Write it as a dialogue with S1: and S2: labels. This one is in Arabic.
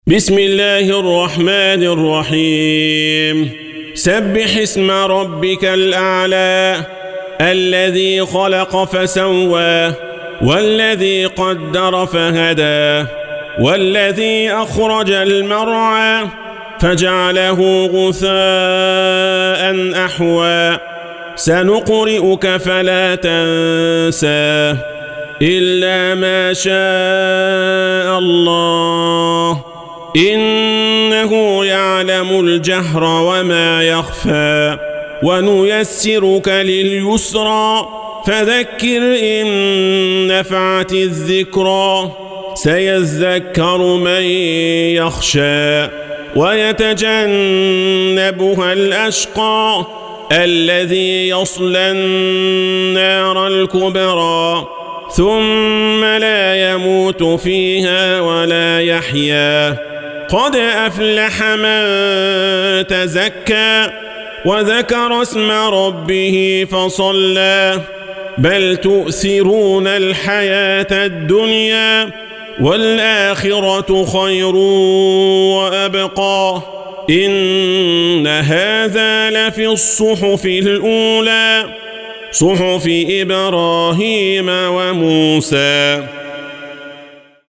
S1: بسم الله الرحمن الرحيم. سبح اسم ربك الأعلى الذي خلق فسوى والذي قدر فهدى والذي أخرج المرعى فجعله غثاء أحوى سنقرئك فلا تنسى إلا ما شاء الله إنه يعلم الجهر وما يخفى ونيسرك لليسرى فذكر إن نفعت الذكرى سيذكر من يخشى ويتجنبها الأشقى الذي يصلى النار الكبرى ثم لا يموت فيها ولا يحيا قد أفلح من تزكى وذكر اسم ربه فصلى بل تؤثرون الحياة الدنيا والآخرة خير وأبقى إن هذا لفي الصحف الأولى صحف إبراهيم وموسى.